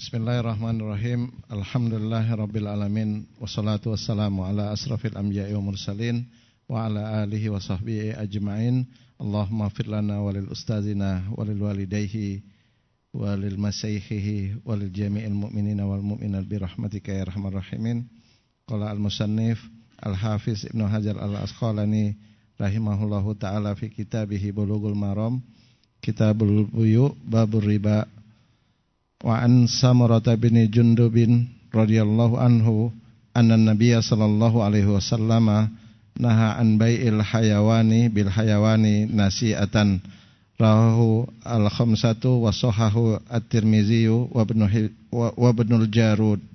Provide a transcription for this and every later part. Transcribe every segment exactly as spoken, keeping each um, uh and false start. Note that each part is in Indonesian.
Bismillahirrahmanirrahim. Alhamdulillahirabbil alamin wassalatu wassalamu ala asrafil anbiya'i wa mursalin wa ala alihi wa sahbihi ajma'in. Allahumma fir lana walil ustazina walil walidayhi walil masayikhihi walil jami'il mu'minina wal mu'minat bi rahmatika ya arhamar rahimin. Qala al-musannif al-hafiz Ibnu Hajar al-Asqalani rahimahullahu ta'ala fi kitabihi Bulughul Maram Kitabul Buyu' babur riba. Wa an Samurah bin Jundubin radhiyallahu anhu anna Nabiyya sallallahu alaihi wasallam naha an bai'il hayawani bil hayawani nasi'atan rawahu al-khamsatu wa sahahu at-Tirmizi wa ibnu wa ibnul Jarud.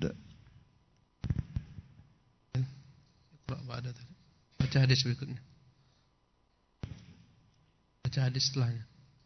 Baca hadis berikutnya. Baca hadis setelahnya.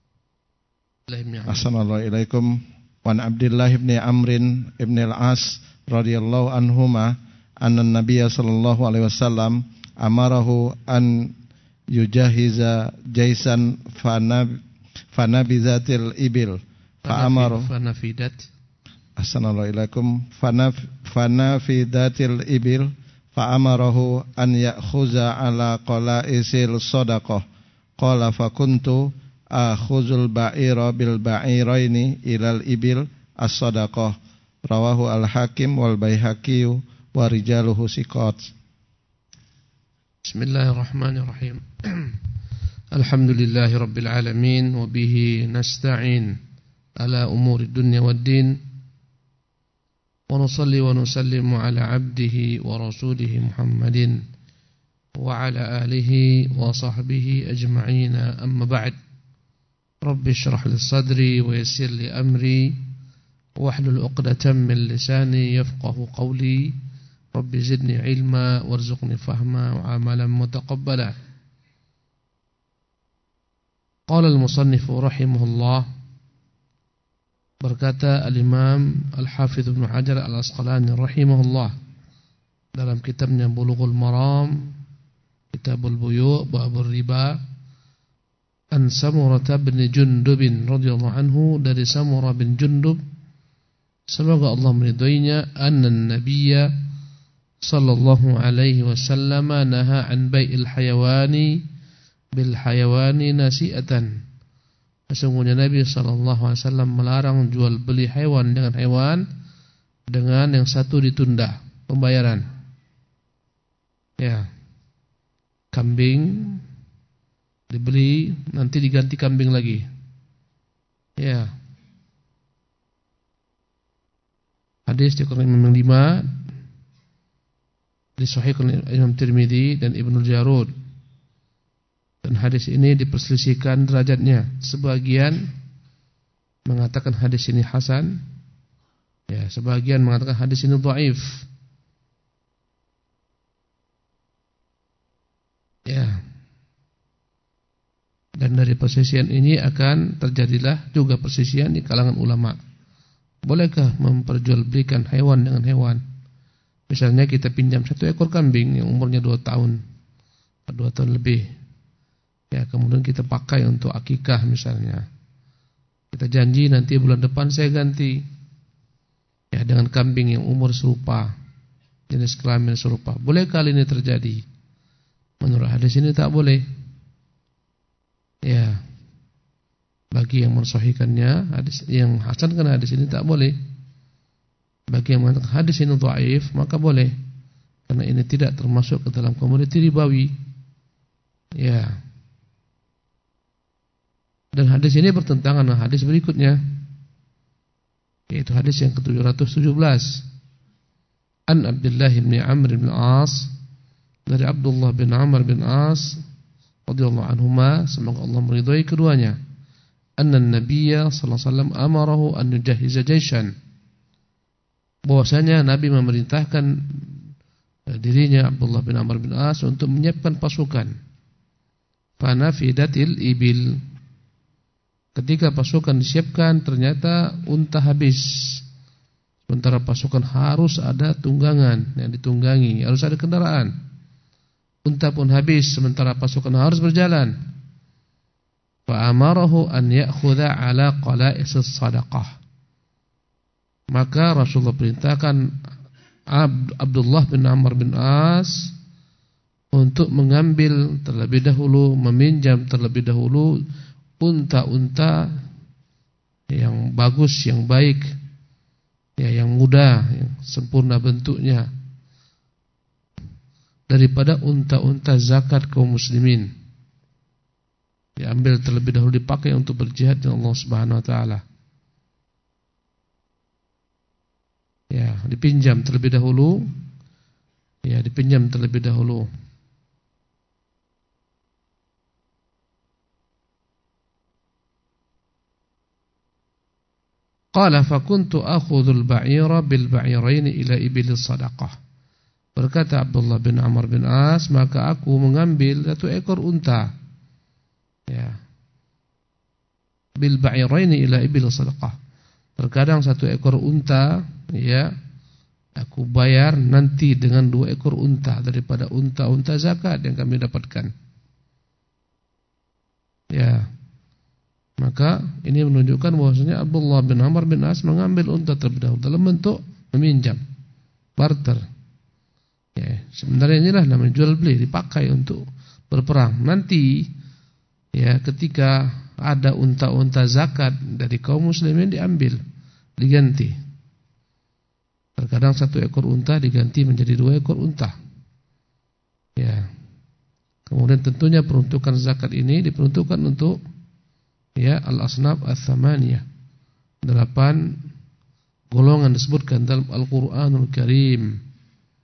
Assalamualaikum. Wan Abdullah bin Amrin ibn al-As radhiyallahu anhuma anna Nabiyya sallallahu alaihi wasallam amarahu an yujahiza jaisan fana fanabizatil ibil fa amaru fanafidat Assalamualaikum fanaf fanafidatil ibil fa amarahu an ya'khuza ala qalaisil sadaqah qala fa kuntu akhuzul ba'ira bil ba'iraini ilal ibil as-sadaqah rawahu al-Hakim wal Baihaqi wa rijaluhu siqat. Bismillahirrahmanirrahim. Alhamdulillahi rabbil alamin wa bihi nasta'in ala umuri dunya waddin wa nusalli wa nusallimu ala abdihi wa rasulihi Muhammadin wa ala alihi wa sahbihi ajma'ina amma ba'd. Rabbi syrah li sadri wa yassir li amri wahlul 'uqdatam min lisani yafqahu qawli. Rabbi zidni ilma warzuqni fahma wa amalan mutaqabbala. Qala al-musannif rahimahullah, berkata al-Imam Al-Hafidz Ibnu Hajar Al-Asqalani rahimahullah dalam kitabnya Bulughul Maram Kitabul Buyu' babur riba, an Samurah bin Jundub radhiyallahu anhu, dari Samurah bin Jundub semoga Allah meridhoinya, anna Nabiyya sallallahu alaihi wasallam naha an bai'il hayawani bil hayawani nasi'atan. Sesungguhnya Nabi sallallahu alaihi wasallam melarang jual beli hewan dengan hewan dengan yang satu ditunda pembayaran. Ya. Kambing dibeli, nanti diganti kambing lagi. Ya. Hadis dikeluarkan Imam lima, disahihkan Imam Tirmizi dan Ibnu Jarud. Dan hadis ini diperselisihkan derajatnya. Sebagian mengatakan hadis ini hasan, ya, sebagian mengatakan hadis ini dhaif. Ya. Dan dari persisian ini akan terjadilah juga persisian di kalangan ulama. Bolehkah memperjualbelikan hewan dengan hewan? Misalnya kita pinjam satu ekor kambing yang umurnya dua tahun, dua tahun lebih. Ya, kemudian kita pakai untuk akikah misalnya. Kita janji nanti bulan depan saya ganti. Ya, dengan kambing yang umur serupa, jenis kelamin serupa. Bolehkah hal ini terjadi? Menurut hadis ini tak boleh. Ya, bagi yang mensahihkannya, hadis yang hasankan hadis ini tak boleh. Bagi yang mengatakan hadis ini dhaif, maka boleh, karena ini tidak termasuk ke dalam komoditi ribawi. Ya. Dan hadis ini bertentangan dengan hadis berikutnya, yaitu hadis yang ke tujuh ratus tujuh belas. An Abdullah bin Amr bin As, dari Abdullah bin Amr bin As radhiyallahu anhuma, semoga Allah meridhai keduanya, anna Nabiyya sallallahu alaihi wasallam amarahu an yujahiza jaishan, bahwasanya Nabi memerintahkan dirinya Abdullah bin Amr bin As untuk menyiapkan pasukan. Fanafidatil ibil, ketika pasukan disiapkan ternyata unta habis. Sementara pasukan harus ada tunggangan yang ditunggangi, harus ada kendaraan. Unta pun habis sementara pasukan harus berjalan. Fa amarahu an ya'khudha ala qala'is sadaqah, Maka Rasulullah perintahkan Abdullah bin Amr bin As untuk mengambil terlebih dahulu, meminjam terlebih dahulu unta-unta yang bagus, yang baik, ya, yang muda, yang sempurna bentuknya, daripada unta-unta zakat kaum muslimin. Diambil terlebih dahulu, dipakai untuk berjihad dengan Allah Subhanahu wa taala. Ya, dipinjam terlebih dahulu. Ya, dipinjam terlebih dahulu. Qala fakuntu akhudhul ba'ira bil ba'iraini ila ibilis sadaqah. Berkata Abdullah bin Amr bin As, maka aku mengambil satu ekor unta. Ya. Bil ba'iraini ila ibilis sadaqah. Terkadang satu ekor unta, ya, aku bayar nanti dengan dua ekor unta daripada unta-unta zakat yang kami dapatkan. Ya. Maka ini menunjukkan bahwasanya Abdullah bin Amr bin As mengambil unta terlebih dahulu dalam bentuk meminjam, barter. Ya, sebenarnya inilah namanya jual beli, dipakai untuk berperang. Nanti, ya, ketika ada unta-unta zakat dari kaum muslimin diambil, diganti. Terkadang satu ekor unta diganti menjadi dua ekor unta. Ya. Kemudian tentunya peruntukan zakat ini diperuntukkan untuk, ya, al-asnaf ats-tsamaniyah. Delapan golongan disebutkan dalam Al-Qur'anul Karim.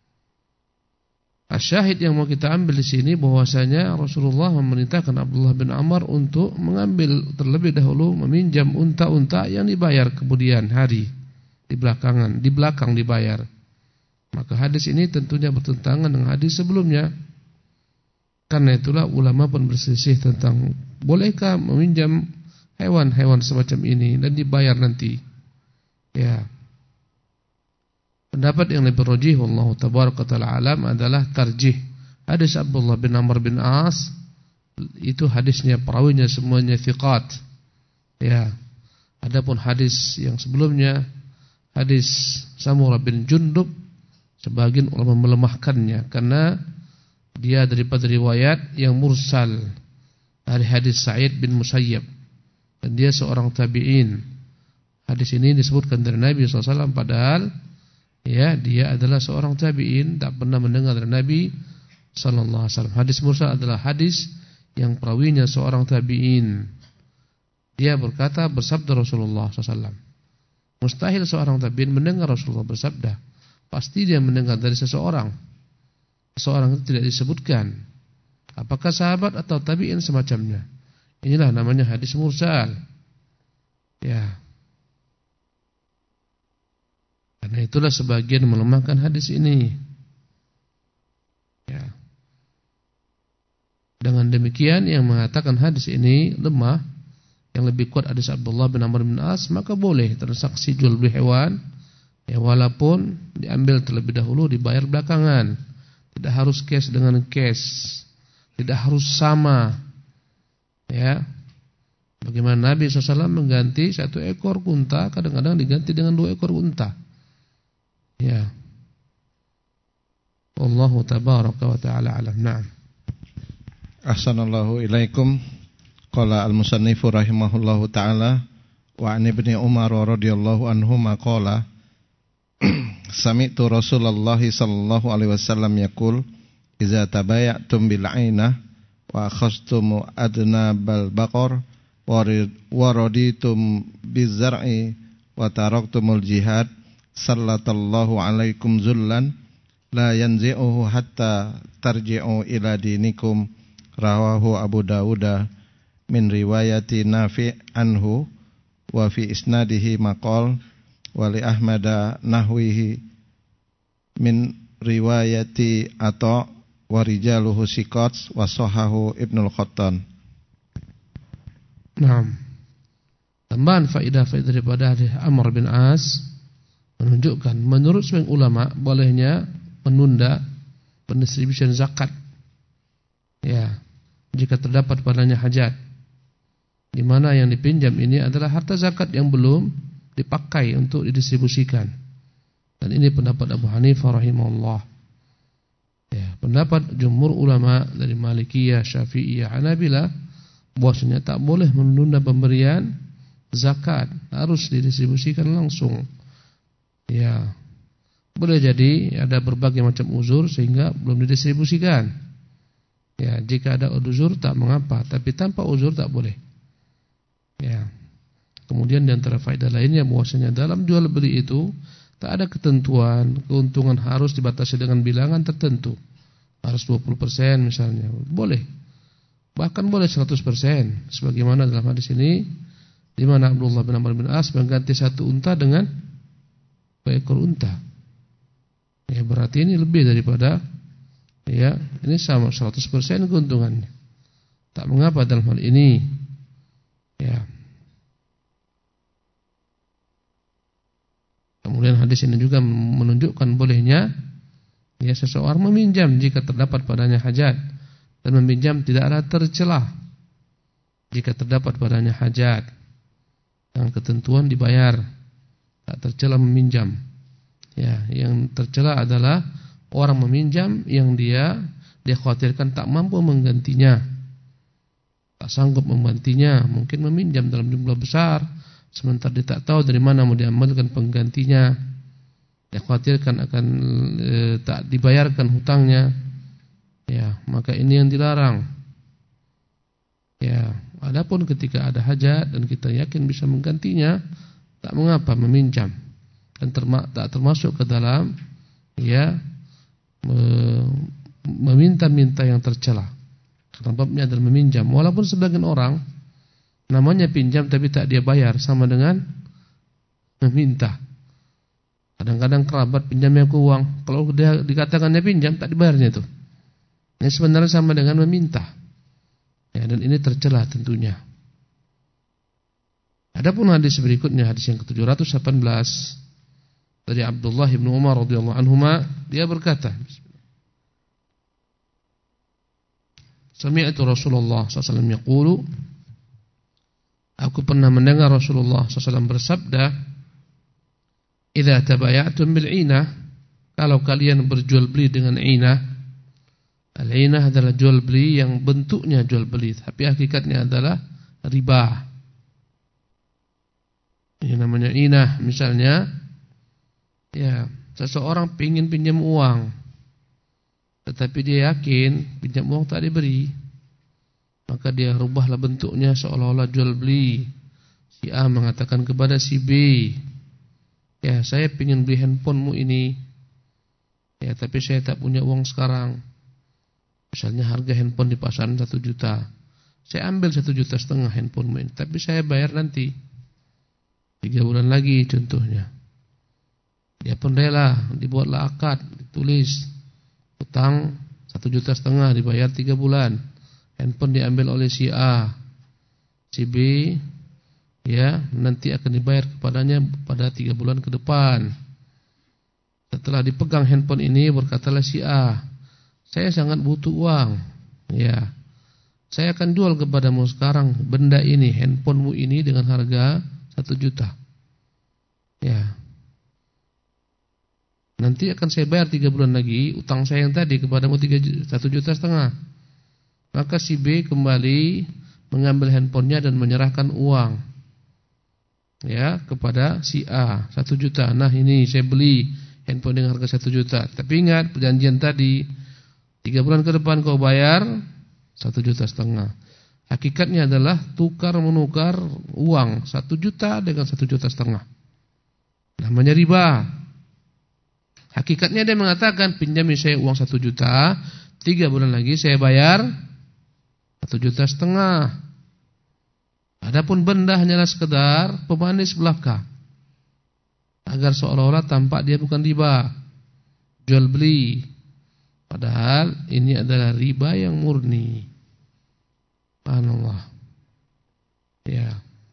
Asyahid yang mau kita ambil di sini bahwasanya Rasulullah memerintahkan Abdullah bin Amr untuk mengambil terlebih dahulu, meminjam unta-unta yang dibayar kemudian hari di belakangan, di belakang dibayar. Maka hadis ini tentunya bertentangan dengan hadis sebelumnya. Karena itulah ulama pun berselisih tentang bolehkah meminjam hewan-hewan semacam ini dan dibayar nanti. Ya. Pendapat yang lebih rajih wallahu tabaraka taala alam adalah tarjih hadis Abdullah bin Amr bin As. Itu hadisnya, perawinya semuanya thiqat. Ya. Adapun hadis yang sebelumnya, hadis Samurah bin Jundub, sebagian ulama melemahkannya karena dia daripada riwayat yang mursal dari hadis Sa'id bin Musayyab, dan dia seorang tabi'in. Hadis ini disebutkan dari Nabi sallallahu alaihi wasallam, padahal, ya, dia adalah seorang tabi'in, tak pernah mendengar dari Nabi sallallahu alaihi wasallam. Hadis mursal adalah hadis yang perawinya seorang tabi'in. Dia berkata, bersabda Rasulullah sallallahu alaihi wasallam. Mustahil seorang tabi'in mendengar Rasulullah bersabda. Pasti dia mendengar dari seseorang. Seseorang itu tidak disebutkan apakah sahabat atau tabi'in semacamnya. Inilah namanya hadis mursal. Ya. Karena itulah sebagian melemahkan hadis ini. Ya. Dengan demikian yang mengatakan hadis ini lemah, yang lebih kuat hadis Abdullah bin Amr bin As, maka boleh transaksi jual beli hewan, ya, walaupun diambil terlebih dahulu, dibayar belakangan. Tidak harus cash dengan cash, tidak harus sama. Ya. Bagaimana Nabi sallallahu alaihi wasallam mengganti satu ekor unta, kadang-kadang diganti dengan dua ekor unta. Ya. Wallahu tabaraka wa ta'ala alam. Na'am. Ahsanallahu ilaikum. Qala al-musannifu rahimahullahu ta'ala wa an ibni Umar radhiyallahu anhuma qala sami'tu Rasulullah sallallahu alaihi wasallam yaqul idza tabaya'tum bil 'ainah wa akhadhtum adna bal baqar wa raditum biz zar'i wa taraktumul jihad sallatallahu alaikum zullan la yanzi'uhu hatta tarji'u ila dinikum. Rawahu Abu Dawud min riwayati Nafi' anhu wa fi isnadihi maqal wa li Ahmad nahwihi min riwayati Atha wa rijaluhu siqat wa sahahu Ibnul Qattan. Naam. Tambahan faedah-faedah daripada hadis Amr bin As menunjukkan menurut sebagian ulama bolehnya menunda pendistribusian zakat, ya, jika terdapat padanya hajat, di mana yang dipinjam ini adalah harta zakat yang belum dipakai untuk didistribusikan. Dan ini pendapat Abu Hanifah rahimahullah. Ya, pendapat jumhur ulama dari Malikiyah, Syafi'iyah, Hanabilah bahwasanya tak boleh menunda pemberian zakat, harus didistribusikan langsung. Ya. Boleh jadi ada berbagai macam uzur sehingga belum didistribusikan. Ya, jika ada uzur tak mengapa, tapi tanpa uzur tak boleh. Ya. Kemudian di antara faedah lainnya bahwasanya dalam jual beli itu tak ada ketentuan, keuntungan harus dibatasi dengan bilangan tertentu. Harus dua puluh persen misalnya. Boleh. Bahkan boleh seratus persen. Sebagaimana dalam hadis ini, di mana Abdullah bin Amr bin As mengganti satu unta dengan dua ekor unta. Ya, berarti ini lebih daripada, ya, ini sama seratus persen keuntungannya. Tak mengapa dalam hal ini. Ya. Kemudian hadis ini juga menunjukkan bolehnya ya seseorang meminjam jika terdapat padanya hajat, dan meminjam tidaklah tercelah jika terdapat padanya hajat. Dengan ketentuan dibayar, tak tercela meminjam. Ya, yang tercela adalah orang meminjam yang dia dia khawatirkan tak mampu menggantinya, tak sanggup menggantinya, mungkin meminjam dalam jumlah besar. Sementara dia tak tahu dari mana mau diambilkan penggantinya. Dia khawatirkan akan e, tak dibayarkan hutangnya. Ya, maka ini yang dilarang. Ya, adapun ketika ada hajat dan kita yakin bisa menggantinya, tak mengapa meminjam. Dan terma, tak termasuk ke dalam ya me, meminta-minta yang tercela. Karena babnya adalah meminjam. Walaupun sebagian orang namanya pinjam tapi tak dia bayar, sama dengan meminta. Kadang-kadang kerabat pinjamnya ke uang, kalau dia dikatakannya pinjam tak dibayarnya itu. Ini sebenarnya sama dengan meminta. Ya, dan ini tercela tentunya. Adapun hadis berikutnya, hadis yang ke tujuh ratus delapan belas dari Abdullah bin Umar radhiyallahu anhuma, dia berkata, Sami'tu Rasulullah sallallahu alaihi wasallam yaqulu, aku pernah mendengar Rasulullah sallallahu alaihi wasallam bersabda, "Idza tabaya'tum bil 'inah", kalau kalian berjual beli dengan 'inah. Al-'inah adalah jual beli yang bentuknya jual beli, tapi hakikatnya adalah riba. Ini namanya 'inah. Misalnya, ya, seseorang ingin pinjam uang, tetapi dia yakin pinjam uang tak diberi. Maka dia rubahlah bentuknya seolah-olah jual beli. Si A mengatakan kepada si B, ya, saya ingin beli handphonemu ini, ya, tapi saya tak punya uang sekarang. Misalnya harga handphone di pasaran satu juta, saya ambil satu juta setengah handphonemu ini, tapi saya bayar nanti tiga bulan lagi contohnya. Dia pun rela, dibuatlah akad, ditulis utang satu juta setengah dibayar tiga bulan. Handphone diambil oleh si A, si B, ya, nanti akan dibayar kepadanya pada tiga bulan ke depan. Setelah dipegang handphone ini, berkatalah si A, saya sangat butuh uang, ya, saya akan jual kepadamu sekarang benda ini, handphonemu ini dengan harga satu juta, ya, nanti akan saya bayar tiga bulan lagi utang saya yang tadi kepadamu satu juta setengah. Maka si B kembali mengambil handphonenya dan menyerahkan uang, ya, kepada si A satu juta. Nah, ini saya beli handphone dengan harga satu juta. Tapi ingat perjanjian tadi, tiga bulan ke depan kau bayar satu juta setengah. Hakikatnya adalah tukar menukar uang satu juta dengan satu juta setengah. Namanya riba. Hakikatnya dia mengatakan pinjami saya uang satu juta, tiga bulan lagi saya bayar satu juta setengah. Adapun benda hanyalah sekedar pemanis belaka, agar seolah-olah tampak dia bukan riba, jual beli. Padahal ini adalah riba yang murni. Subhanallah. Ya.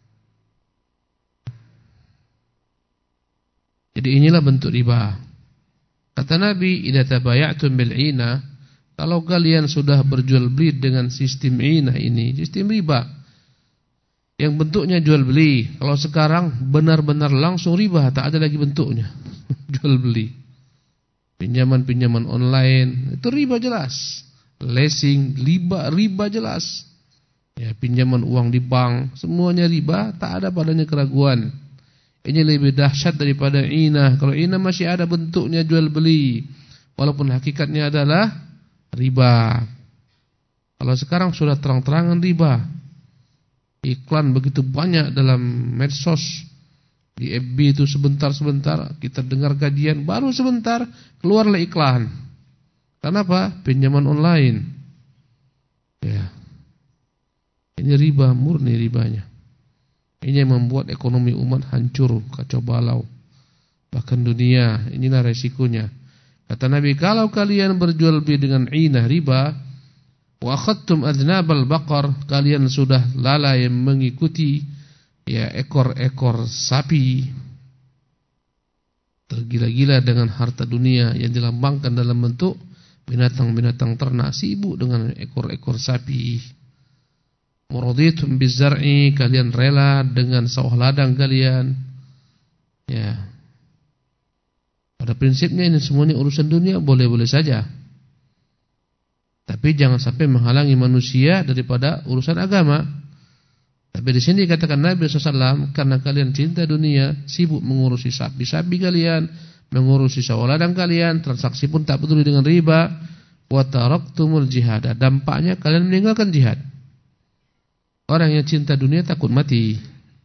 Jadi inilah bentuk riba. Kata Nabi, idza tabaya'tum bil 'inah, kalau kalian sudah berjual beli dengan sistem 'inah ini, sistem riba, yang bentuknya jual beli. Kalau sekarang benar-benar langsung riba, tak ada lagi bentuknya. Jual beli. Pinjaman-pinjaman online, itu riba jelas. Leasing, riba, riba jelas. Ya, pinjaman uang di bank, semuanya riba, tak ada padanya keraguan. Ini lebih dahsyat daripada inah. Kalau inah masih ada bentuknya jual beli, walaupun hakikatnya adalah riba. Kalau sekarang sudah terang-terangan riba. Iklan begitu banyak dalam medsos. Di F B itu sebentar-sebentar kita dengar kajian, baru sebentar keluarlah iklan. Kenapa? Pinjaman online. Ya. Ini riba, murni ribanya. Ini yang membuat ekonomi umat hancur, kacau balau. Bahkan dunia, inilah resikonya. Kata Nabi, kalau kalian berjual beli dengan inah riba, wa akhadtum adnabal baqar, kalian sudah lalai mengikuti ya ekor-ekor sapi, tergila-gila dengan harta dunia yang dilambangkan dalam bentuk binatang-binatang ternak, sibuk dengan ekor-ekor sapi. Muraditum bizar'i, kalian rela dengan sawah ladang kalian. Ya. Pada prinsipnya ini semuanya urusan dunia, boleh-boleh saja. Tapi jangan sampai menghalangi manusia daripada urusan agama. Tapi di sini katakan Nabi shallallahu alaihi wasallam, karena kalian cinta dunia, sibuk mengurusi sapi-sapi kalian, mengurusi sawah ladang kalian, transaksi pun tak peduli dengan riba. Wa taraktumul jihad. Dampaknya kalian meninggalkan jihad. Orang yang cinta dunia takut mati.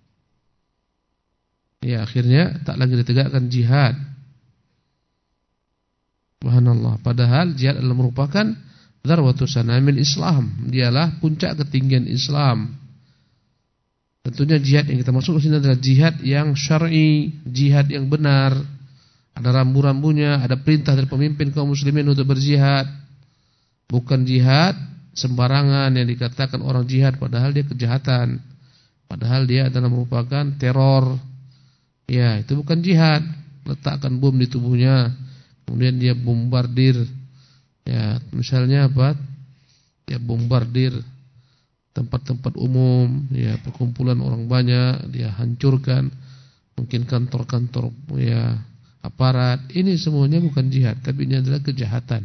Ya, akhirnya tak lagi ditegakkan jihad. Subhanallah. Padahal jihad adalah merupakan dzarwatu sanamil Islam. Dialah puncak ketinggian Islam. Tentunya jihad yang kita maksud di sini adalah jihad yang syar'i, jihad yang benar. Ada rambu-rambunya, ada perintah dari pemimpin kaum muslimin untuk berjihad. Bukan jihad sembarangan yang dikatakan orang jihad padahal dia kejahatan. Padahal dia adalah merupakan teror. Ya, itu bukan jihad. Letakkan bom di tubuhnya, kemudian dia bombardir. Ya, misalnya apa? Ya, bombardir tempat-tempat umum, ya, perkumpulan orang banyak, dia hancurkan. Mungkin kantor-kantor, ya, aparat. Ini semuanya bukan jihad, tapi ini adalah kejahatan.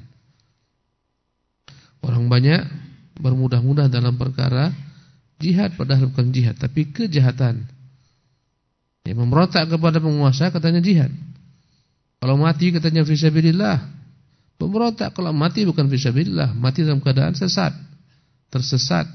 Orang banyak bermudah-mudah dalam perkara jihad, padahal bukan jihad, tapi kejahatan. Ya, memberontak kepada penguasa katanya jihad. Kalau mati katanya fisabilillah. Memberontak kalau mati bukan fisabilillah, mati dalam keadaan sesat, tersesat.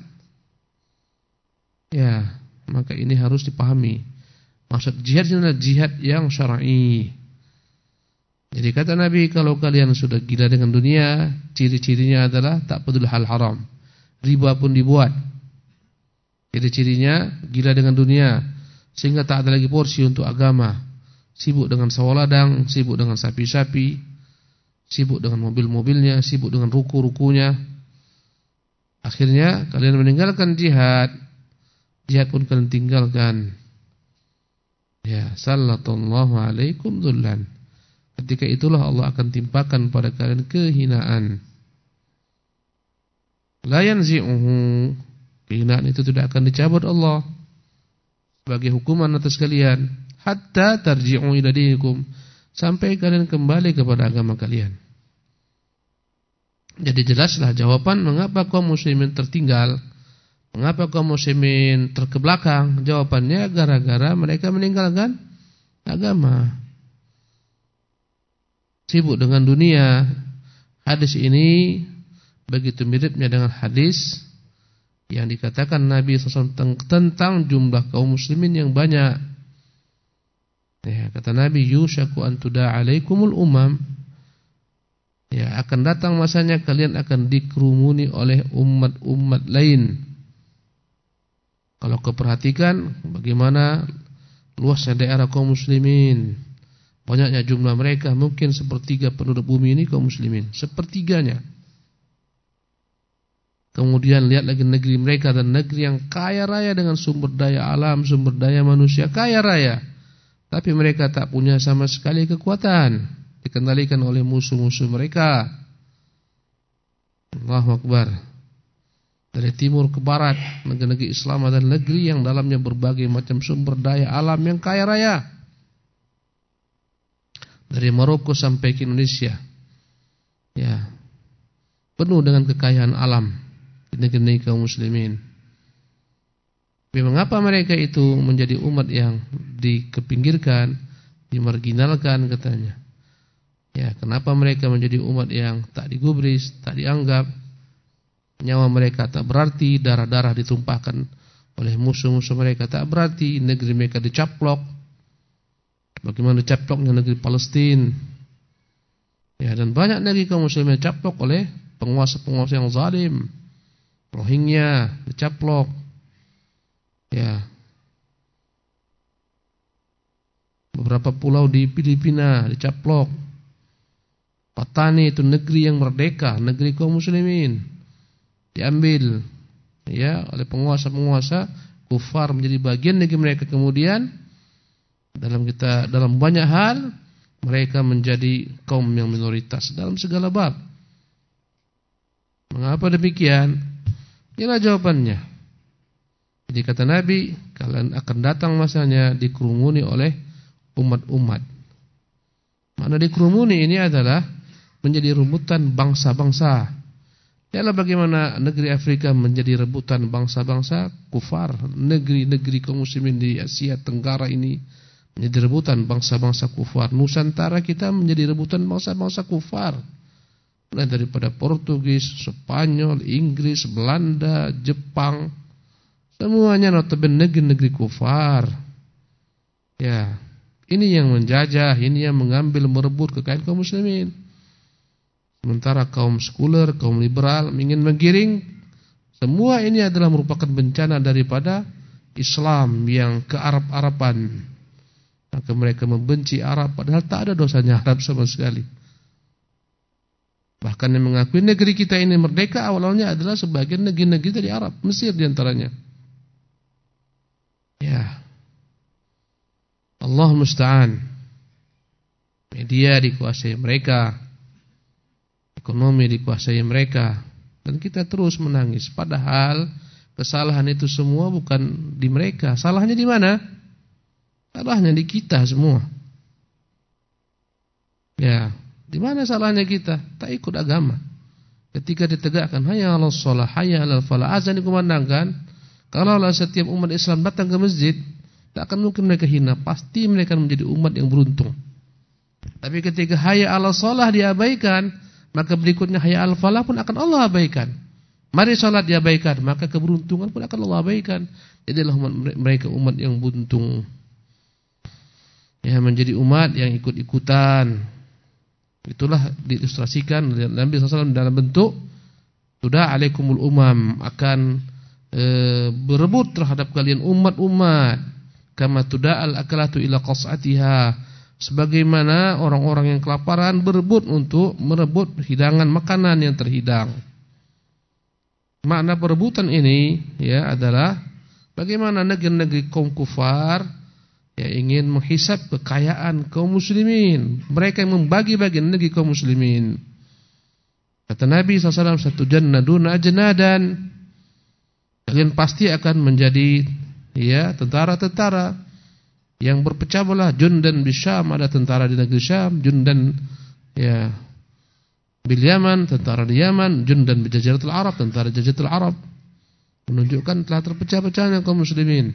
Ya, maka ini harus dipahami. Maksud jihad ini adalah jihad yang syar'i. Jadi kata Nabi, kalau kalian sudah gila dengan dunia, ciri-cirinya adalah tak peduli hal haram. Riba pun dibuat. Ciri-cirinya gila dengan dunia, sehingga tak ada lagi porsi untuk agama. Sibuk dengan sawah ladang, sibuk dengan sapi-sapi, sibuk dengan mobil-mobilnya, sibuk dengan ruku-rukunya. Akhirnya kalian meninggalkan jihad. Jihad pun kalian tinggalkan. Ya, sallallahu alaikum dhullan. Ketika itulah Allah akan timpakan pada kalian kehinaan. La yanzi'uhu. Kehinaan itu tidak akan dicabut Allah sebagai hukuman atas kalian hatta tarji'u ila dinikum, sampai kalian kembali kepada agama kalian. Jadi jelaslah jawaban mengapa kaum muslimin tertinggal, mengapa kaum muslimin terkebelakang. Jawabannya gara-gara mereka meninggalkan agama. Sibuk dengan dunia. Hadis ini begitu miripnya dengan hadis yang dikatakan Nabi shallallahu alaihi wasallam tentang jumlah kaum muslimin yang banyak. Ya, kata Nabi, yushaku an tuda'a alaikumul umam. Ya, akan datang masanya kalian akan dikerumuni oleh umat-umat lain. Kalau kau perhatikan bagaimana luasnya daerah kaum muslimin, banyaknya jumlah mereka, mungkin sepertiga penduduk bumi ini kaum muslimin, sepertiganya. Kemudian lihat lagi negeri mereka, dan negeri yang kaya raya dengan sumber daya alam, sumber daya manusia, kaya raya. Tapi mereka tak punya sama sekali kekuatan, dikendalikan oleh musuh-musuh mereka. Allahu Akbar. dari timur ke barat, negeri-negeri Islam adalah negeri yang dalamnya berbagai macam sumber daya alam yang kaya raya. Dari Maroko sampai ke Indonesia, ya, penuh dengan kekayaan alam di negeri kaum muslimin. Tapi mengapa mereka itu menjadi umat yang dikepinggirkan, dimarginalkan katanya? Ya, kenapa mereka menjadi umat yang tak digubris, tak dianggap? Nyawa mereka tak berarti, darah-darah ditumpahkan oleh musuh-musuh mereka tak berarti, negeri mereka dicaplok. Bagaimana dicaploknya negeri Palestina? Ya, dan banyak negeri kaum muslimin dicaplok oleh penguasa-penguasa yang zalim. Rohingya dicaplok. Ya. Beberapa pulau di Filipina dicaplok. Patani itu negeri yang merdeka, negeri kaum muslimin, diambil ya oleh penguasa-penguasa kufar menjadi bagian negeri mereka. Kemudian dalam kita dalam banyak hal mereka menjadi kaum yang minoritas dalam segala bab. Mengapa demikian? Inilah jawabannya. Jadi kata Nabi, kalian akan datang masanya dikerumuni oleh umat-umat. Makna dikerumuni ini adalah menjadi rebutan bangsa-bangsa. Ialah bagaimana negeri Afrika menjadi rebutan bangsa-bangsa kufar. Negeri-negeri kaum muslimin di Asia Tenggara ini menjadi rebutan bangsa-bangsa kufar. Nusantara kita menjadi rebutan bangsa-bangsa kufar. Mulai daripada Portugis, Spanyol, Inggris, Belanda, Jepang, semuanya notabene negeri-negeri kufar. Ya, ini yang menjajah, ini yang mengambil, merebut kekayaan kaum muslimin. Sementara kaum sekuler, kaum liberal ingin menggiring. Semua ini adalah merupakan bencana daripada Islam yang ke Arab-Araban. Maka mereka membenci Arab, padahal tak ada dosanya Arab sama sekali. Bahkan yang mengakui negeri kita ini merdeka awalnya adalah sebagian negeri-negeri dari Arab, Mesir diantaranya. Ya, Allah musta'an. Media dikuasai mereka, ekonomi dikuasai mereka, dan kita terus menangis. Padahal kesalahan itu semua bukan di mereka. Salahnya di mana? Salahnya di kita semua. Ya, di mana salahnya kita? Tak ikut agama. Ketika ditegakkan hayya 'alas shalah, hayya 'alal falah, azan dikumandangkan, kalau setiap umat Islam datang ke masjid, tak akan mungkin mereka hina, pasti mereka menjadi umat yang beruntung. Tapi ketika hayya 'alas shalah diabaikan, maka berikutnya hayya 'alal falah pun akan Allah abaikan. Mari salat diabaikan, maka keberuntungan pun akan Allah abaikan. Jadilah umat mereka umat yang buntung. Ya, menjadi umat yang ikut-ikutan. Itulah diilustrasikan oleh Nabi sallallahu alaihi wasallam dalam bentuk sudah alaikumul umam, akan e, berebut terhadap kalian umat-umat kama tuda'al akalatu ila qas'atiha, sebagaimana orang-orang yang kelaparan berebut untuk merebut hidangan makanan yang terhidang. Makna perebutan ini ya adalah bagaimana negeri-negeri kaum kufar ya ingin menghisap kekayaan kaum muslimin. Mereka yang membagi-bagi negeri kaum muslimin. Kata Nabi sallallahu alaihi wasallam, satu jannaduna ajnadan, kalian pasti akan menjadi ya tentara-tentara yang berpecah belah. Jundan bisyam, ada tentara di negeri Syam. Jundan ya bil Yaman, tentara di Yaman. Jundan bi jaziratul Arab, tentara jaziratul Arab. Menunjukkan telah terpecah-pecahnya kaum muslimin.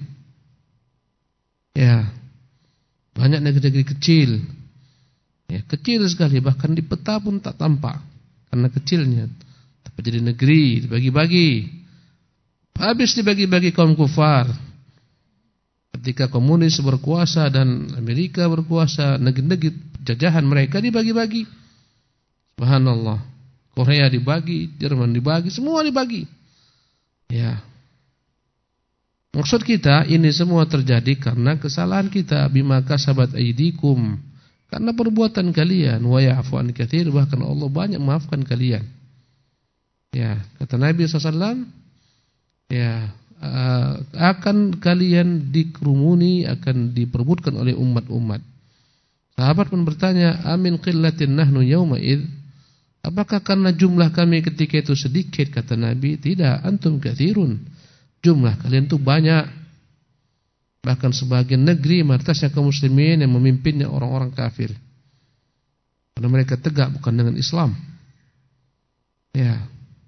Ya, banyak negeri-negeri kecil, ya kecil sekali, bahkan di peta pun tak tampak karena kecilnya. Tapi jadi negeri dibagi-bagi, habis dibagi-bagi kaum kufar. Ketika komunis berkuasa dan Amerika berkuasa, negeri-negeri jajahan mereka dibagi-bagi. Subhanallah, Korea dibagi, Jerman dibagi, semua dibagi. Ya. Maksud kita ini semua terjadi karena kesalahan kita, bima kasabat aydikum, karena perbuatan kalian, wa ya'fu an katsir, bahkan Allah banyak maafkan kalian. Ya, kata Nabi sallallahu alaihi wasallam, ya, akan kalian dikerumuni, akan diperbutkan oleh umat-umat. Sahabat pun bertanya, amin qillatin nahnu yauma id, Apakah karena jumlah kami ketika itu sedikit? Kata Nabi, tidak, antum katsirun. Jumlah kalian itu banyak. Bahkan sebagian negeri mayoritasnya kaum muslimin yang memimpinnya orang-orang kafir. Karena mereka tegak bukan dengan Islam. Ya.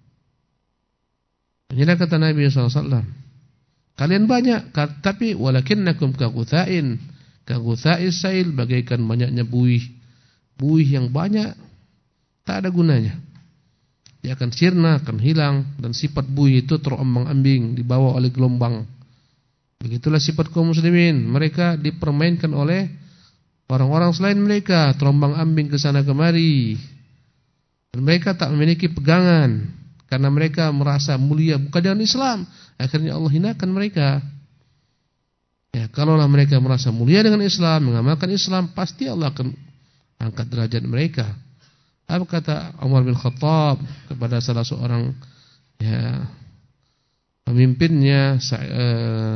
Inilah kata Nabi sallallahu alaihi wasallam. Kalian banyak, tapi walakinnakum kaghutsain, kaghutsa'is sail, bagaikan banyaknya buih. Buih yang banyak tak ada gunanya. Dia akan sirna, akan hilang, dan sifat buih itu terombang-ambing, dibawa oleh gelombang. Begitulah sifat kaum muslimin. Mereka dipermainkan oleh orang-orang selain mereka, terombang-ambing ke sana kemari. Dan mereka tak memiliki pegangan karena mereka merasa mulia bukan dengan Islam. Akhirnya Allah hinakan mereka. Ya, kalaulah mereka merasa mulia dengan Islam, mengamalkan Islam, pasti Allah akan angkat derajat mereka. Apa kata Umar bin Khattab kepada salah seorang ya pemimpinnya, uh,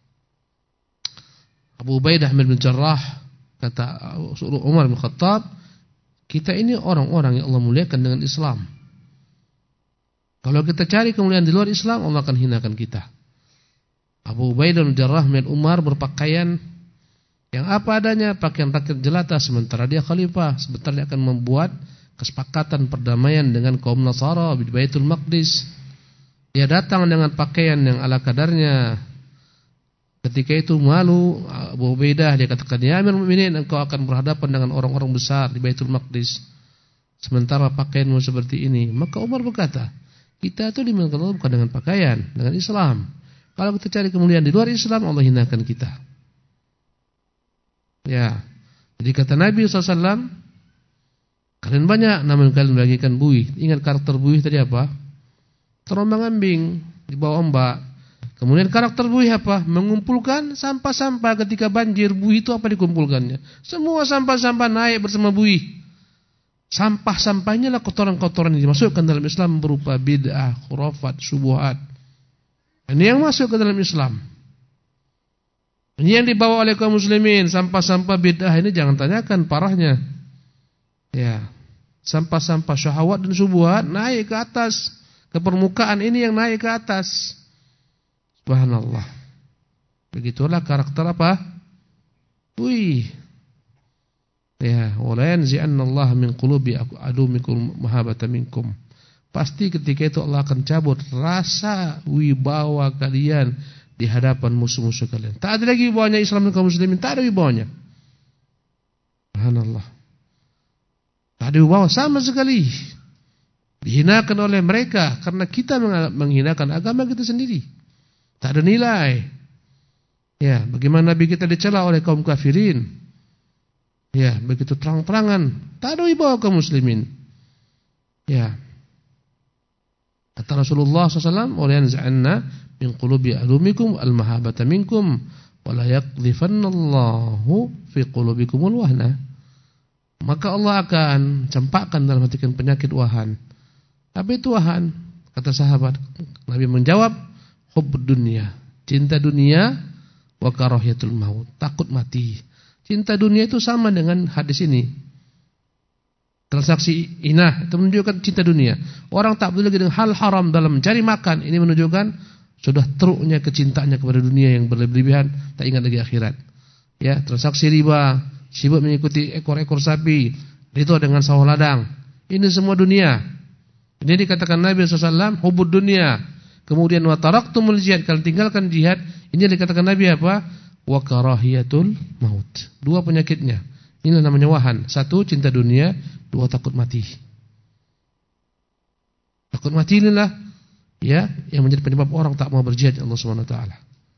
Abu Ubaidah bin Jarrah, kata Umar bin Khattab, kita ini orang-orang yang Allah muliakan dengan Islam. Kalau kita cari kemuliaan di luar Islam, Allah akan hinakan kita. Abu Ubaidah bin Jarrah bin Umar berpakaian yang apa adanya, pakaian rakyat jelata, sementara dia khalifah. Sebentar dia akan membuat kesepakatan perdamaian dengan kaum Nasara di Baitul Maqdis. Dia datang dengan pakaian yang ala kadarnya. Ketika itu malu Abu Ubaidah, dia katakan, ya Amirul Mukminin, engkau akan berhadapan dengan orang-orang besar di Baitul Maqdis, sementara pakaianmu seperti ini. Maka Umar berkata, kita itu dimuliakan Allah bukan dengan pakaian, dengan Islam. Kalau kita cari kemuliaan di luar Islam, Allah hinakan kita. Ya, jadi kata Nabi sallallahu alaihi wasallam, kalian banyak, namun kalian bagikan buih. Ingat karakter buih tadi apa? Terombang-ambing, di bawah ombak. Kemudian karakter buih apa? Mengumpulkan sampah-sampah ketika banjir. Buih itu apa dikumpulkannya? Semua sampah-sampah naik bersama buih. Sampah-sampahnya lah kotoran-kotoran yang dimasukkan dalam Islam berupa bid'ah, khurafat, syubhat. Ini yang masuk ke dalam Islam. Ini yang dibawa oleh kaum muslimin. Sampah-sampah bid'ah ini jangan tanyakan parahnya. Ya, sampah-sampah syahwat dan syubhat naik ke atas, ke permukaan ini yang naik ke atas. Subhanallah. Begitulah karakter apa? Wih. Ya, wala yanzi'anna Allah min qulubi adumikum mahabbata minkum. Pasti ketika itu Allah akan cabut rasa wibawa kalian di hadapan musuh-musuh kalian. Tak ada lagi wibawanya Islam dan kaum muslimin, tak ada wibawanya. Subhanallah. Tak ada wibawa sama sekali. Dihinakan oleh mereka karena kita menghinakan agama kita sendiri. Tak ada nilai. Ya, bagaimana Nabi kita dicela oleh kaum kafirin. Ya, begitu terang-terangan. Tak ada wibawa kaum muslimin. Ya. Kata Rasulullah sallallahu alaihi wasallam, "Wa yanza'anna min qulubi alumikum al-mahabbata minkum wa la yaqdhifannallahu fi qulubikumul wahna." Maka Allah akan campakkan dalam hati kalian penyakit wahan. Apa itu wahan? Kata sahabat. Nabi menjawab, hubbud dunia, cinta dunia, wa karahiyatul maut, takut mati. Cinta dunia itu sama dengan hadis ini. Transaksi inah itu menunjukkan cinta dunia. Orang tak peduli dengan hal haram dalam mencari makan. Ini menunjukkan sudah teruknya kecintaannya kepada dunia yang berlebihan, tak ingat lagi akhirat. Ya, transaksi riba, sibuk mengikuti ekor-ekor sapi, itu dengan sawah ladang. Ini semua dunia. Ini dikatakan Nabi sallallahu alaihi wasallam hubbud dunia. Kemudian wa taraktumul jihad, kalian tinggalkan jihad. Ini dikatakan Nabi apa? Wa karahiyatul maut. Dua penyakitnya. Ini namanya wahan. Satu, cinta dunia. Dua, takut mati. Takut mati inilah ya yang menjadi penyebab orang tak mau berjihad Allah Subhanahu wa taala.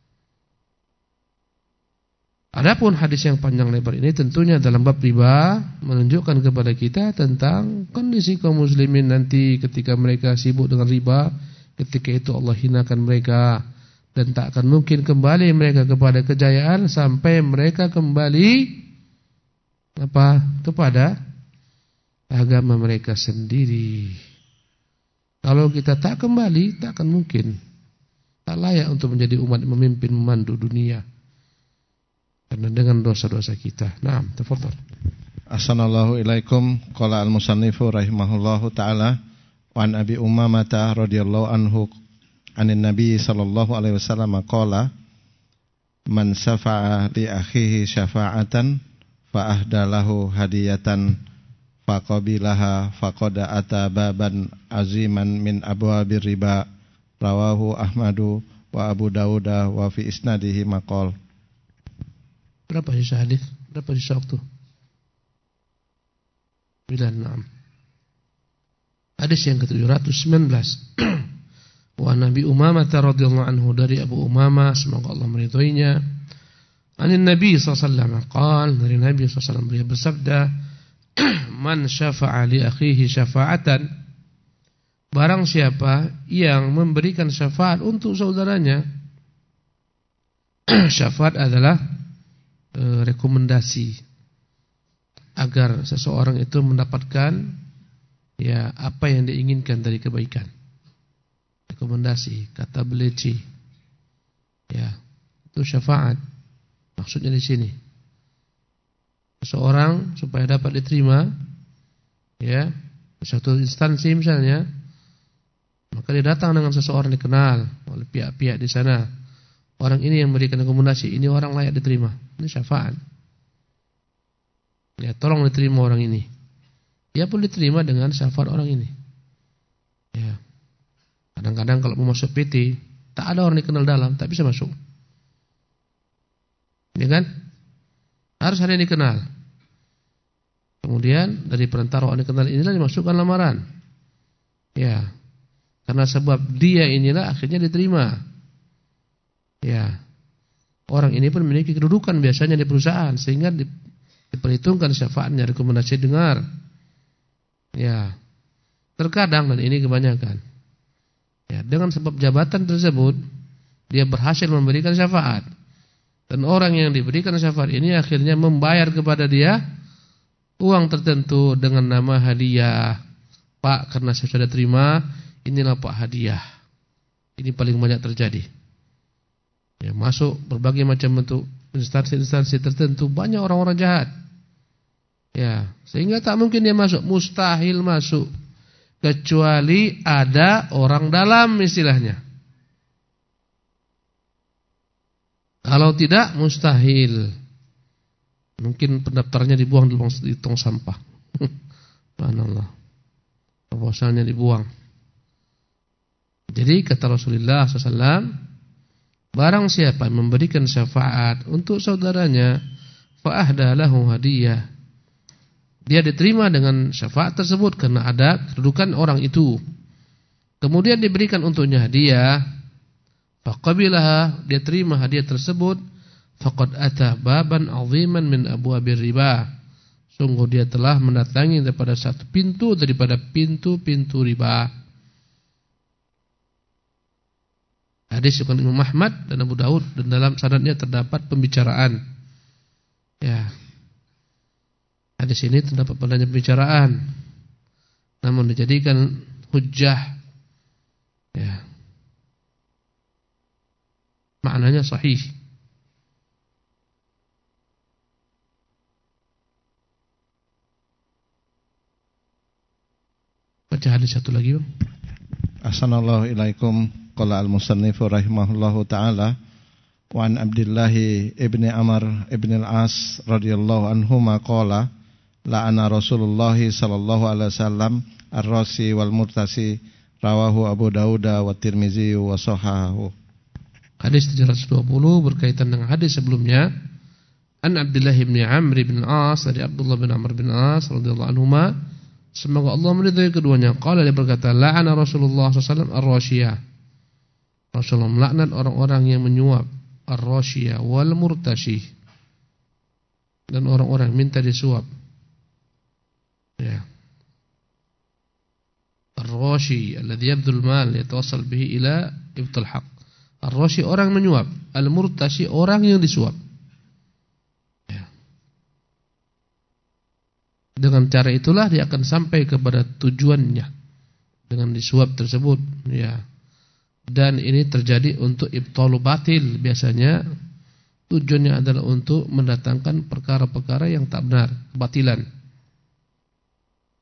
Adapun hadis yang panjang lebar ini tentunya dalam bab riba menunjukkan kepada kita tentang kondisi kaum muslimin nanti ketika mereka sibuk dengan riba. Ketika itu Allah hinakan mereka dan tak akan mungkin kembali mereka kepada kejayaan sampai mereka kembali apa? Kepada agama mereka sendiri. Kalau kita tak kembali, tak akan mungkin. Tak layak untuk menjadi umat memimpin memandu dunia. Karena dengan dosa-dosa kita. Naam, tafadhal. Ahsanallahu ilaikum. Qala al-musannifu rahimahullahu ta'ala wa an Abi Umamah radhiyallahu anhu anin Nabi sallallahu alaihi wasallam qala man syafa'a li akhihi syafa'atan fa ahdalahu hadiyatan faqabilaha faqad ata baban aziman min abwabir riba. Rawahu Ahmadu wa Abu Dawud wa fi isnadihi maqal. Berapa sisa hadis? Berapa sisa waktu? Bilan. Hadis yang ke tujuh ratus sembilan belas. Wa Nabi Umamah radhiyallahu anhu, dari Abu Umamah semoga Allah meridhoinya. Anin Nabi sallallahu alaihi wasallam qaal, dari Nabi sallallahu alaihi wasallam beliau bersabda, man syafa'a li akhihi syafa'atan, barang siapa yang memberikan syafaat untuk saudaranya. Syafaat adalah e, rekomendasi agar seseorang itu mendapatkan ya apa yang diinginkan dari kebaikan. Rekomendasi, kata beleci. Ya, itu syafaat. Maksudnya di sini. Seseorang supaya dapat diterima ya, suatu instansi misalnya, maka dia datang dengan seseorang dikenal oleh pihak-pihak di sana. Orang ini yang memberikan rekomendasi, ini orang layak diterima. Ini syafaat. Ya, tolong diterima orang ini. Dia pun diterima dengan syafaat orang ini. Ya. Kadang-kadang kalau mau masuk P T, tak ada orang dikenal dalam, tak bisa masuk. Ya kan? Harus ada yang dikenal. Kemudian dari perantara orang dikenal inilah dimasukkan lamaran. Ya. Karena sebab dia inilah akhirnya diterima. Ya. Orang ini pun memiliki kedudukan biasanya di perusahaan sehingga di diperhitungkan syafaatnya, rekomendasi dengar. Ya. Terkadang, dan ini kebanyakan, ya, dengan sebab jabatan tersebut dia berhasil memberikan syafaat. Dan orang yang diberikan syafaat ini akhirnya membayar kepada dia uang tertentu dengan nama hadiah. Pak, karena saya sudah terima, inilah Pak hadiah. Ini paling banyak terjadi. Ya, masuk berbagai macam bentuk instansi-instansi tertentu, banyak orang-orang jahat. Ya, sehingga tak mungkin dia masuk, mustahil masuk kecuali ada orang dalam istilahnya. Kalau tidak mustahil. Mungkin pendaftarnya dibuang di tong sampah. Subhanallah. Proposalnya dibuang. Jadi kata Rasulullah sallallahu alaihi wasallam, barang siapa yang memberikan syafaat untuk saudaranya, fa ahda lahu hadiyah, dia diterima dengan syafaat tersebut karena ada kedudukan orang itu. Kemudian diberikan untuknya hadiah, faqabilaha, dia terima hadiah tersebut, faqad ata baban 'aziman min abwabir riba, sungguh dia telah mendatangi daripada satu pintu daripada pintu-pintu riba. Hadis riwayat Imam Ahmad dan Abu Dawud, dan dalam sanadnya terdapat pembicaraan. Ya. Hadis ini terdapat padanya pembicaraan, namun dijadikan hujjah. Ya. Maknanya sahih. Baca hadis satu lagi, Bang. Assalamualaikum ilaikum. Qala al-musannifu rahimahullahu ta'ala wa an Abdullah ibni Amr ibni al-As radhiyallahu anhuma qala la'ana Rasulullah sallallahu alaihi wasallam ar-rasi wal murtasi. Rawahu Abu Dawud wa Tirmizi wa sahahahu. Hadis tujuh ratus dua puluh berkaitan dengan hadis sebelumnya. An Abdullah ibni Amr ibn al-As, dari Abdullah bin Amr bin al-As radhiyallahu anhuma, semoga Allah meridhai keduanya. Qala, dia berkata, la'ana Rasulullah sallallahu alaihi wasallam ar-rasiyah. Rasulullah melaknat orang-orang yang menyuap, ar-rasiyah wal murtasyih, dan orang-orang minta disuap. Ya. Ar-rashi alladhi yabdhul mal yatawassal bihi ila ibtal haq. Ar-rashi orang menyuap, al-murtashi orang yang disuap. Ya. Dengan cara itulah dia akan sampai kepada tujuannya dengan disuap tersebut, ya. Dan ini terjadi untuk ibtalu batil. Biasanya tujuannya adalah untuk mendatangkan perkara-perkara yang tak benar, kebatilan.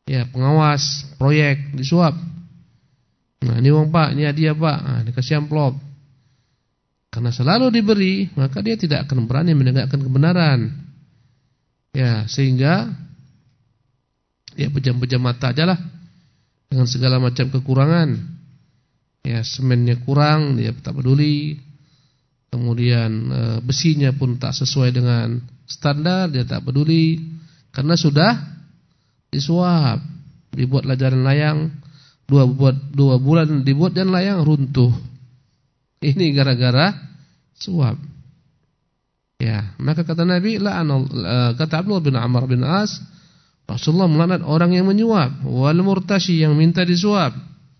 ya pengawas proyek disuap. Nah, ini uang Pak, ini hadiah Pak, nah, dikasih amplop. Karena selalu diberi, maka dia tidak akan berani menegakkan kebenaran. Ya, sehingga ya pejam-pejam mata aja lah dengan segala macam kekurangan. Ya, semennya kurang, dia tak peduli. Kemudian e, besinya pun tak sesuai dengan standar, dia tak peduli. Karena sudah disuap, dibuatlah jalan layang, dua buat dua bulan dibuat jalan layang runtuh. Ini gara-gara suap. Ya, maka kata Nabi, la'anal kata Abdullah bin Amr bin As, Rasulullah melaknat orang yang menyuap, wal murtashi yang minta disuap.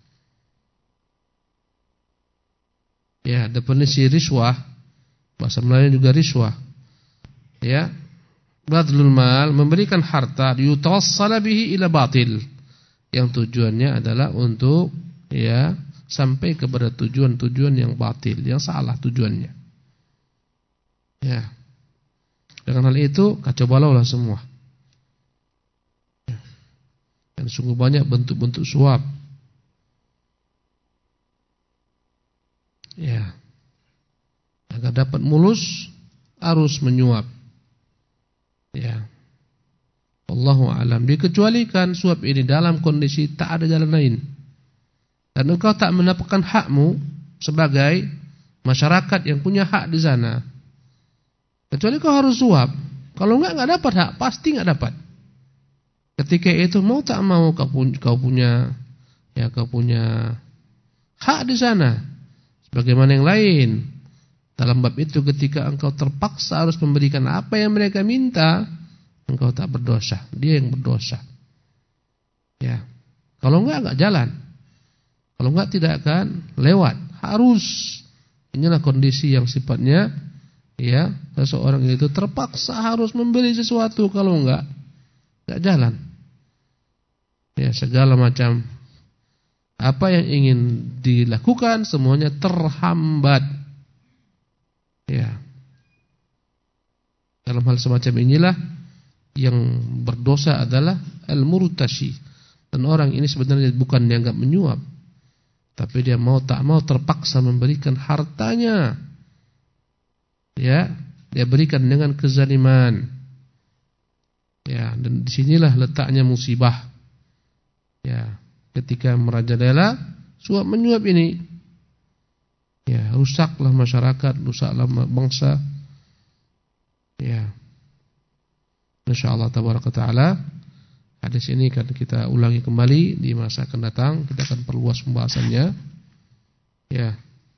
Ya, definisi riswah, bahasa Melayu juga riswah. Ya, badlul mal, memberikan harta yutawassala bihi ila batil, yang tujuannya adalah untuk ya sampai kepada tujuan-tujuan yang batil, yang salah tujuannya. Ya, dengan hal itu kacau balau lah semua. Dan sungguh banyak bentuk-bentuk suap. Ya, agar dapat mulus harus menyuap. Ya, Wallahu a'lam. Dikecualikan suap ini dalam kondisi tak ada jalan lain, dan engkau tak mendapatkan hakmu sebagai masyarakat yang punya hak di sana, kecuali kau harus suap. Kalau enggak enggak dapat hak, pasti enggak dapat. Ketika itu mau tak mau kau punya, kau punya ya kau punya hak di sana sebagaimana yang lain. Dalam bab itu ketika engkau terpaksa harus memberikan apa yang mereka minta, engkau tak berdosa, dia yang berdosa. Ya. Kalau enggak enggak jalan. Kalau enggak tidak akan lewat. Harus. Inilah kondisi yang sifatnya ya, seseorang itu terpaksa harus membeli sesuatu, kalau enggak enggak jalan. Ya, segala macam apa yang ingin dilakukan semuanya terhambat. Ya. Dalam hal semacam inilah yang berdosa adalah al-murtashi. Dan orang ini sebenarnya bukan dianggap menyuap, tapi dia mau tak mau terpaksa memberikan hartanya. Ya, dia berikan dengan kezaliman. Ya, dan disinilah letaknya musibah. Ya, ketika merajalela suap menyuap ini, ya, rusaklah masyarakat, rusaklah bangsa. Ya. Insyaallah tabaraka taala hadis ini akan kita ulangi kembali di masa akan datang. Kita akan perluas pembahasannya. Ya.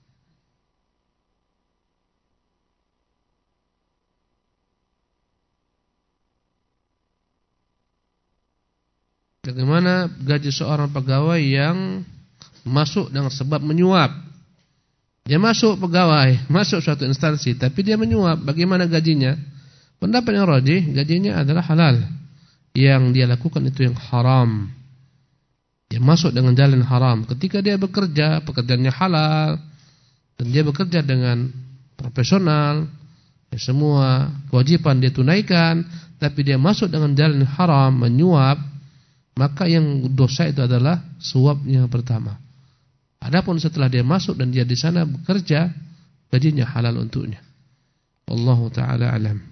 Bagaimana gaji seorang pegawai yang masuk dengan sebab menyuap? Dia masuk pegawai, masuk suatu instansi, tapi dia menyuap. Bagaimana gajinya? Pendapat yang rajih, gajinya adalah halal. Yang dia lakukan itu yang haram. Dia masuk dengan jalan haram. Ketika dia bekerja, pekerjaannya halal, dan dia bekerja dengan profesional, ya semua kewajiban dia tunaikan, tapi dia masuk dengan jalan haram, menyuap, maka yang dosa itu adalah suapnya pertama. Adapun setelah dia masuk dan dia di sana bekerja, gajinya halal untuknya. Wallahu ta'ala alam.